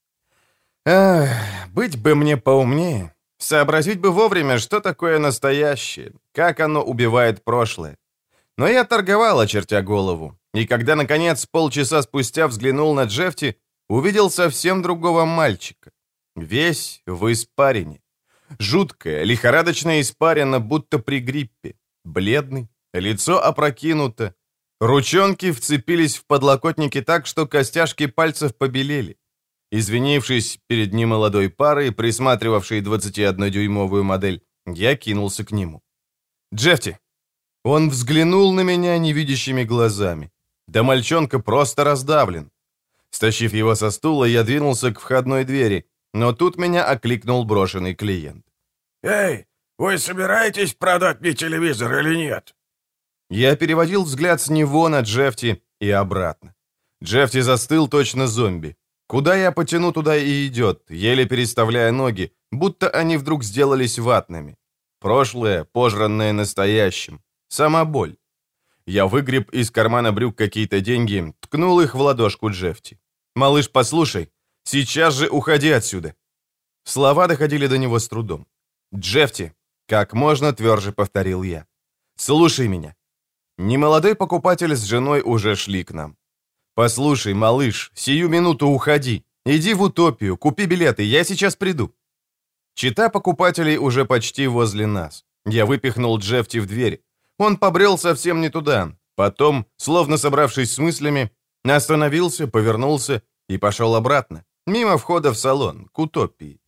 Ах, быть бы мне поумнее, сообразить бы вовремя, что такое настоящее, как оно убивает прошлое. Но я торговал, очертя голову, и когда, наконец, полчаса спустя взглянул на Джефти, увидел совсем другого мальчика. Весь в испарине. Жуткая, лихорадочная испарина, будто при гриппе. Бледный, лицо опрокинуто. Ручонки вцепились в подлокотники так, что костяшки пальцев побелели. Извинившись перед немолодой парой, присматривавшей 21-дюймовую модель, я кинулся к нему. «Джефти!» Он взглянул на меня невидящими глазами. Да мальчонка просто раздавлен. Стащив его со стула, я двинулся к входной двери, но тут меня окликнул брошенный клиент. «Эй, вы собираетесь продать мне телевизор или нет?» Я переводил взгляд с него на Джефти и обратно. Джефти застыл точно зомби. Куда я потяну, туда и идет, еле переставляя ноги, будто они вдруг сделались ватными. Прошлое, пожранное настоящим. Сама боль. Я выгреб из кармана брюк какие-то деньги, ткнул их в ладошку Джефти. «Малыш, послушай, сейчас же уходи отсюда!» Слова доходили до него с трудом. «Джефти!» — как можно тверже повторил я. «Слушай меня!» Немолодой покупатель с женой уже шли к нам. «Послушай, малыш, сию минуту уходи. Иди в утопию, купи билеты, я сейчас приду». Чита покупателей уже почти возле нас. Я выпихнул Джефти в дверь. Он побрел совсем не туда. Потом, словно собравшись с мыслями, остановился, повернулся и пошел обратно, мимо входа в салон, к утопии.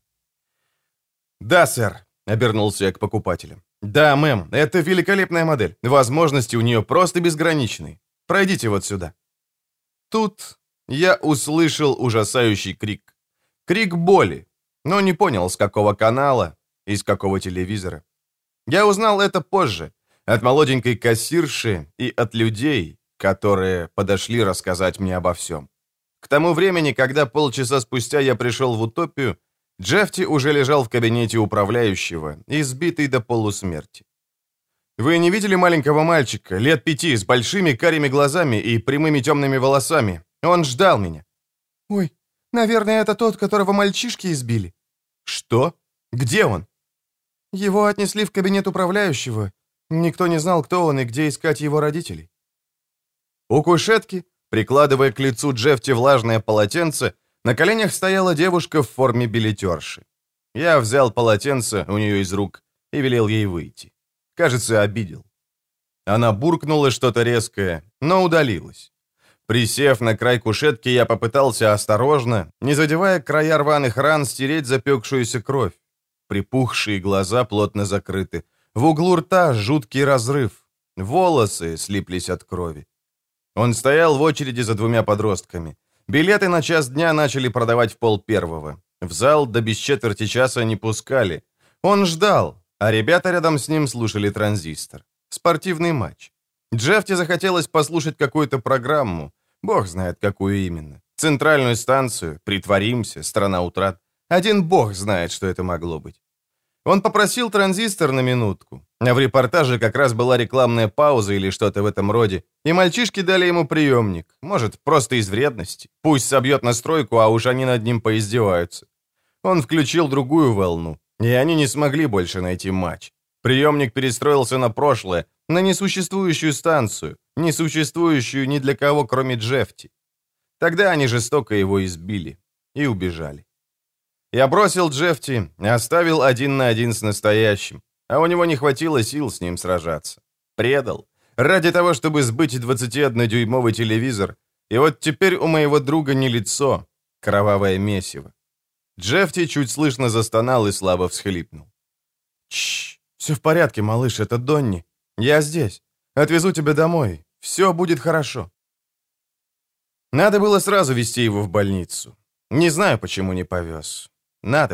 «Да, сэр», — обернулся я к покупателям. «Да, мэм, это великолепная модель. Возможности у нее просто безграничные. Пройдите вот сюда». Тут я услышал ужасающий крик. Крик боли, но не понял, с какого канала и с какого телевизора. Я узнал это позже, от молоденькой кассирши и от людей, которые подошли рассказать мне обо всем. К тому времени, когда полчаса спустя я пришел в утопию, Джефти уже лежал в кабинете управляющего, избитый до полусмерти. Вы не видели маленького мальчика, лет 5, с большими карими глазами и прямыми темными волосами? Он ждал меня. «Ой, наверное, это тот, которого мальчишки избили». «Что? Где он?» «Его отнесли в кабинет управляющего. Никто не знал, кто он и где искать его родителей». У кушетки, прикладывая к лицу Джефти влажное полотенце, на коленях стояла девушка в форме билетерши. Я взял полотенце у нее из рук и велел ей выйти. Кажется, обидел. Она буркнула что-то резкое, но удалилась. Присев на край кушетки, я попытался осторожно, не задевая края рваных ран, стереть запекшуюся кровь. Припухшие глаза плотно закрыты. В углу рта жуткий разрыв. Волосы слиплись от крови. Он стоял в очереди за 2 подростками. Билеты на час дня начали продавать в 12:30. В зал до без четверти часа не пускали. Он ждал, а ребята рядом с ним слушали транзистор. Спортивный матч. Джефти захотелось послушать какую-то программу. Бог знает, какую именно. Центральную станцию, «Притворимся», «Страна утрат». Один бог знает, что это могло быть. Он попросил транзистор на минутку. А в репортаже как раз была рекламная пауза или что-то в этом роде, и мальчишки дали ему приемник. Может, просто из вредности. Пусть собьет настройку, а уж они над ним поиздеваются. Он включил другую волну, и они не смогли больше найти матч. Приемник перестроился на прошлое, На несуществующую станцию, несуществующую ни для кого, кроме Джефти. Тогда они жестоко его избили и убежали. Я бросил Джефти, оставил 1 на 1 с настоящим, а у него не хватило сил с ним сражаться. Предал. Ради того, чтобы сбыть 21-дюймовый телевизор, и вот теперь у моего друга не лицо, кровавое месиво. Джефти чуть слышно застонал и слабо всхлипнул. «Чш, все в порядке, малыш, это Донни. Я здесь. Отвезу тебя домой. Все будет хорошо». Надо было сразу везти его в больницу. Не знаю, почему не повез. Надо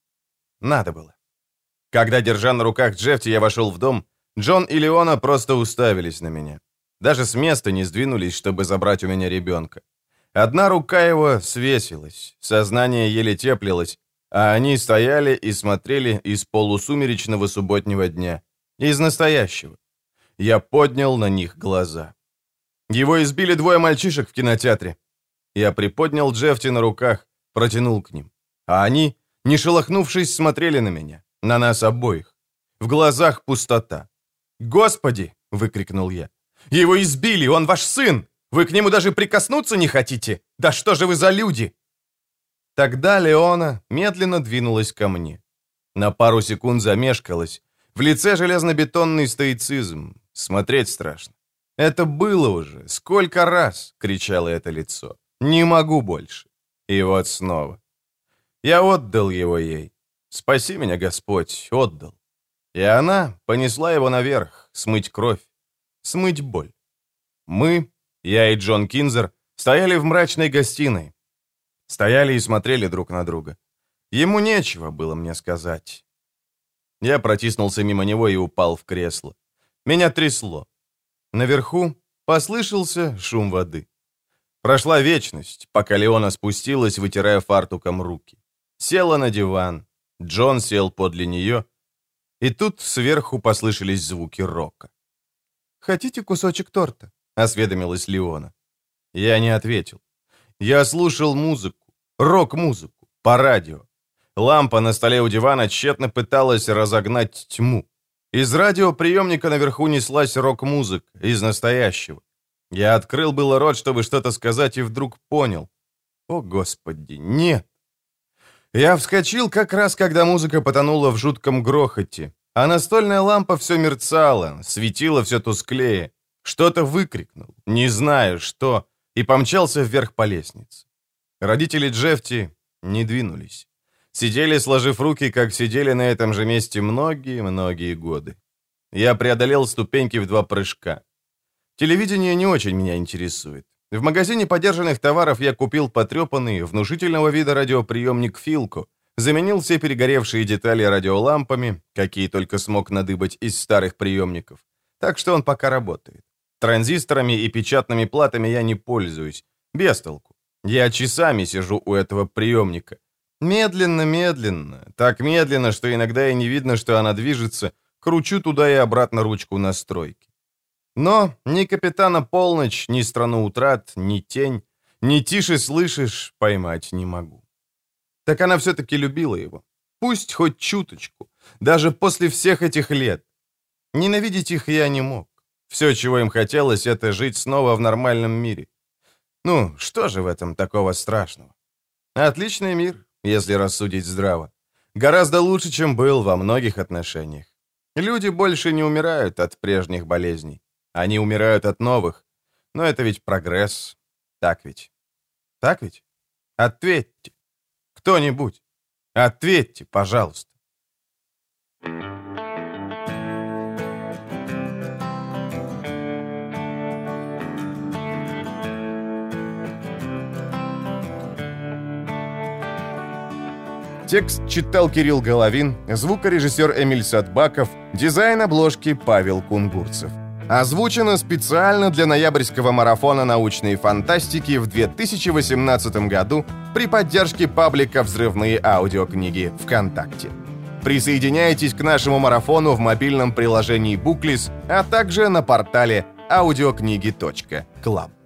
было. Когда, держа на руках Джефти, я вошел в дом, Джон и Леона просто уставились на меня. Даже с места не сдвинулись, чтобы забрать у меня ребенка. Одна рука его свесилась, сознание еле теплилось, а они стояли и смотрели из полусумеречного субботнего дня, из настоящего. Я поднял на них глаза. Его избили 2 мальчишек в кинотеатре. Я приподнял Джефти на руках, протянул к ним. А они, не шелохнувшись, смотрели на меня, на нас обоих. В глазах пустота. «Господи!» — выкрикнул я. «Его избили! Он ваш сын! Вы к нему даже прикоснуться не хотите? Да что же вы за люди?» Тогда Леона медленно двинулась ко мне. На пару секунд замешкалась. В лице железнобетонный стоицизм. Смотреть страшно. «Это было уже! Сколько раз!» — кричало это лицо. «Не могу больше!» И вот снова. Я отдал его ей. Спаси меня, Господь, отдал. И она понесла его наверх, смыть кровь, смыть боль. Мы, я и Джон Кинзер, стояли в мрачной гостиной. Стояли и смотрели друг на друга. Ему нечего было мне сказать. Я протиснулся мимо него и упал в кресло. Меня трясло. Наверху послышался шум воды. Прошла вечность, пока Леона спустилась, вытирая фартуком руки. Села на диван. Джон сел подле нее. И тут сверху послышались звуки рока. «Хотите кусочек торта?» — осведомилась Леона. Я не ответил. Я слушал музыку, рок-музыку, по радио. Лампа на столе у дивана тщетно пыталась разогнать тьму. Из радиоприемника наверху неслась рок-музыка, из настоящего. Я открыл было рот, чтобы что-то сказать, и вдруг понял. О, Господи, нет! Я вскочил как раз, когда музыка потонула в жутком грохоте, а настольная лампа все мерцала, светила все тусклее. Что-то выкрикнул, не знаю что, и помчался вверх по лестнице. Родители Джефти не двинулись. Сидели, сложив руки, как сидели на этом же месте многие-многие годы. Я преодолел ступеньки в 2 прыжка. Телевидение не очень меня интересует. В магазине подержанных товаров я купил потрепанный, внушительного вида радиоприемник «Филко», заменил все перегоревшие детали радиолампами, какие только смог надыбать из старых приемников. Так что он пока работает. Транзисторами и печатными платами я не пользуюсь. Без толку. Я часами сижу у этого приемника. Медленно, так медленно, что иногда и не видно, что она движется, кручу туда и обратно ручку настройки. Но ни «Капитана Полночь», ни «Страну утрат», ни «Тень», ни «Тише слышишь» поймать не могу. Так она все-таки любила его. Пусть хоть чуточку, даже после всех этих лет. Ненавидеть их я не мог. Все, чего им хотелось, это жить снова в нормальном мире. Ну, что же в этом такого страшного? Отличный мир, если рассудить здраво. Гораздо лучше, чем был во многих отношениях. Люди больше не умирают от прежних болезней. Они умирают от новых. Но это ведь прогресс. Так ведь? Так ведь? Ответьте. Кто-нибудь. Ответьте, пожалуйста. Текст читал Кирилл Головин, звукорежиссер Эмиль Садбаков, дизайн обложки Павел Кунгурцев. Озвучено специально для ноябрьского марафона научной фантастики в 2018 году при поддержке паблика «Взрывные аудиокниги» ВКонтакте. Присоединяйтесь к нашему марафону в мобильном приложении Booklist, а также на портале audiokniги.club.